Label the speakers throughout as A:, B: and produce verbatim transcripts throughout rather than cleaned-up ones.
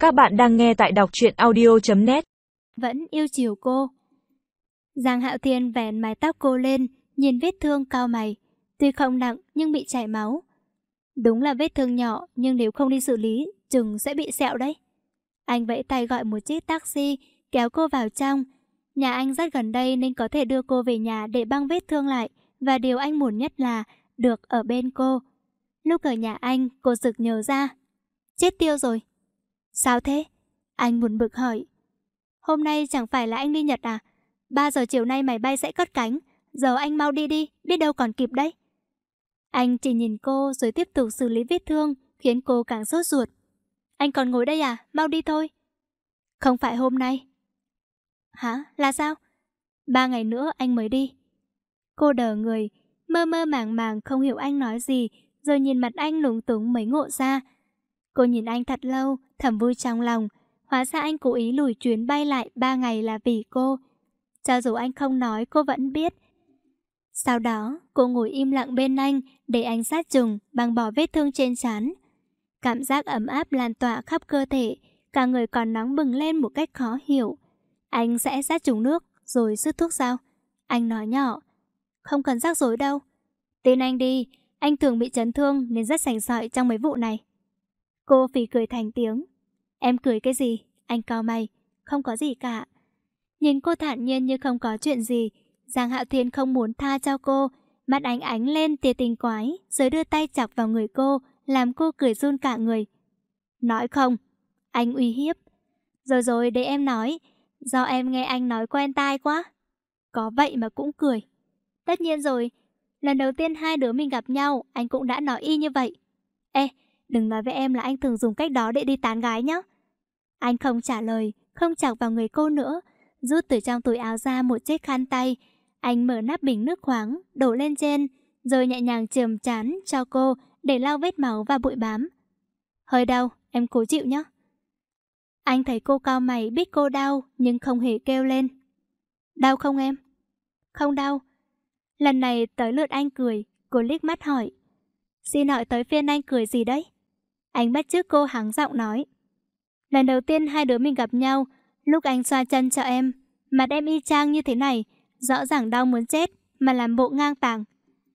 A: Các bạn đang nghe tại đọc truyện audio chấm net.
B: Vẫn yêu chiều cô. Giang Hạo Thiên vén mái tóc cô lên, nhìn vết thương cau mày. Tuy không nặng nhưng bị chảy máu. Đúng là vết thương nhỏ, nhưng nếu không đi xử lý, chừng sẽ bị sẹo đấy. Anh vẫy tay gọi một chiếc taxi, kéo cô vào trong. Nhà anh rất gần đây nên có thể đưa cô về nhà để băng vết thương lại. Và điều anh muốn nhất là được ở bên cô. Lúc ở nhà anh, cô sực nhớ ra. Chết tiêu rồi. Sao thế? Anh buồn bực hỏi. Hôm nay chẳng phải là anh đi Nhật à? Ba giờ chiều nay máy bay sẽ cất cánh. Giờ anh mau đi đi, biết đâu còn kịp đấy. Anh chỉ nhìn cô rồi tiếp tục xử lý vết thương, khiến cô càng sốt ruột. Anh còn ngồi đây à? Mau đi thôi. Không phải hôm nay. Hả? Là sao? Ba ngày nữa anh mới đi. Cô đờ người, mơ mơ màng màng không hiểu anh nói gì, rồi nhìn mặt anh lúng túng mới ngộ ra. Cô nhìn anh thật lâu, thầm vui trong lòng. Hóa ra anh cố ý lùi chuyến bay lại ba ngày là vì cô. Cho dù anh không nói, cô vẫn biết. Sau đó, cô ngồi im lặng bên anh, để anh sát trùng, băng bỏ vết thương trên trán. Cảm giác ấm áp lan tỏa khắp cơ thể, cả người còn nóng bừng lên một cách khó hiểu. Anh sẽ sát trùng nước, rồi sức thuốc sao? Anh nói nhỏ. Không cần rắc rối đâu. Tin anh đi, anh thường bị chấn thương nên rất sành sỏi trong mấy vụ này. Cô phì cười thành tiếng. Em cười cái gì? Anh cau mày. Không có gì cả. Nhìn cô thản nhiên như không có chuyện gì, Giang Hạo Thiên không muốn tha cho cô. Mắt anh ánh lên tia tình quái, rồi đưa tay chọc vào người cô, làm cô cười run cả người. Nói không? Anh uy hiếp. Rồi rồi để em nói. Do em nghe anh nói quen tai quá. Có vậy mà cũng cười. Tất nhiên rồi. Lần đầu tiên hai đứa mình gặp nhau, anh cũng đã nói y như vậy. Ê, đừng nói với em là anh thường dùng cách đó để đi tán gái nhé. Anh không trả lời, không chọc vào người cô nữa, rút từ trong túi áo ra một chiếc khăn tay. Anh mở nắp bình nước khoáng, đổ lên trên, rồi nhẹ nhàng chườm trán cho cô để lau vết máu và bụi bám. Hơi đau, em cố chịu nhé. Anh thấy cô cau mày biết cô đau, nhưng không hề kêu lên. Đau không em? Không đau. Lần này tới lượt anh cười, cô liếc mắt hỏi. Xin hỏi tới phiên anh cười gì đấy? Anh bắt chước cô hắng giọng nói. Lần đầu tiên hai đứa mình gặp nhau, lúc anh xoa chân cho em, mặt em y chang như thế này, rõ ràng đau muốn chết, mà làm bộ ngang tàng.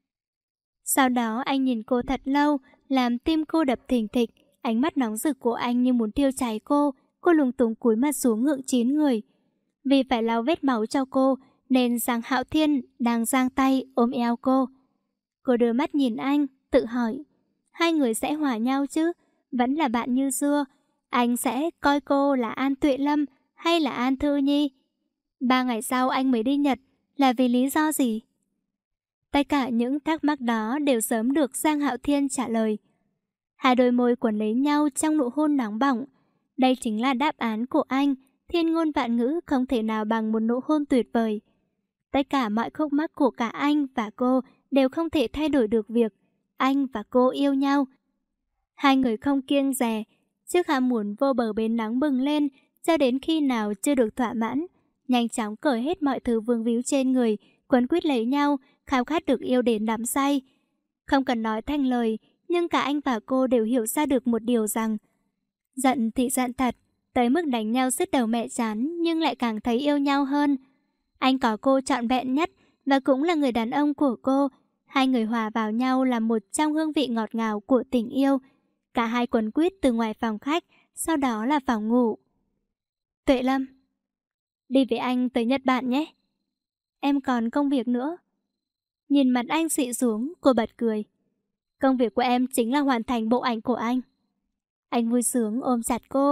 B: Sau đó anh nhìn cô thật lâu, làm tim cô đập thình thịch, ánh mắt nóng rực của anh như muốn thiêu cháy cô, cô lúng túng cúi mặt xuống ngượng chín người. Vì phải lau vết máu cho cô, nên Giang Hạo Thiên đang giang tay ôm eo cô. Cô đưa mắt nhìn anh, tự hỏi, hai người sẽ hòa nhau chứ? Vẫn là bạn như xưa, anh sẽ coi cô là An Tuệ Lâm hay là An Thư Nhi? Ba ngày sau anh mới đi Nhật, là vì lý do gì? Tất cả những thắc mắc đó đều sớm được Giang Hạo Thiên trả lời. Hai đôi môi quấn lấy nhau trong nụ hôn nóng bỏng. Đây chính là đáp án của anh, thiên ngôn vạn ngữ không thể nào bằng một nụ hôn tuyệt vời. Tất cả mọi khúc mắc của cả anh và cô đều không thể thay đổi được việc anh và cô yêu nhau. Hai người không kiêng dè, trước ham muốn vô bờ bến nắng bừng lên, cho đến khi nào chưa được thỏa mãn, nhanh chóng cởi hết mọi thứ vương víu trên người, quấn quýt lấy nhau, khao khát được yêu đến đắm say. Không cần nói thành lời, nhưng cả anh và cô đều hiểu ra được một điều rằng giận thì giận thật, tới mức đánh nhau sứt đầu mẹ chán, nhưng lại càng thấy yêu nhau hơn. Anh có cô trọn vẹn nhất và cũng là người đàn ông của cô. Hai người hòa vào nhau là một trong hương vị ngọt ngào của tình yêu. Cả hai quấn quýt từ ngoài phòng khách, sau đó là phòng ngủ. Tuệ Lâm, đi với anh tới Nhật Bản nhé. Em còn công việc nữa. Nhìn mặt anh xị xuống, cô bật cười. Công việc của em chính là hoàn thành bộ ảnh của anh. Anh vui sướng ôm chặt cô.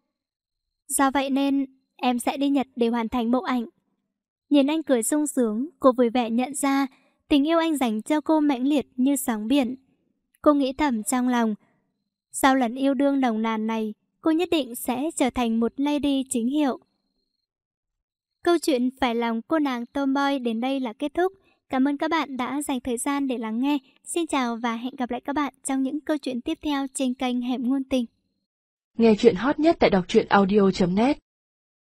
B: Do vậy nên em sẽ đi Nhật để hoàn thành bộ ảnh. Nhìn anh cười sung sướng, cô vui vẻ nhận ra tình yêu anh dành cho cô mãnh liệt như sóng biển. Cô nghĩ thầm trong lòng, sau lần yêu đương nồng nàn này, cô nhất định sẽ trở thành một lady chính hiệu. Câu chuyện phải lòng cô nàng tomboy đến đây là kết thúc. Cảm ơn các bạn đã dành thời gian để lắng nghe. Xin chào và hẹn gặp lại các bạn trong những câu chuyện tiếp theo trên kênh Hẻm Ngôn Tình.
A: Nghe chuyện hot nhất tại đọc truyện audio chấm net.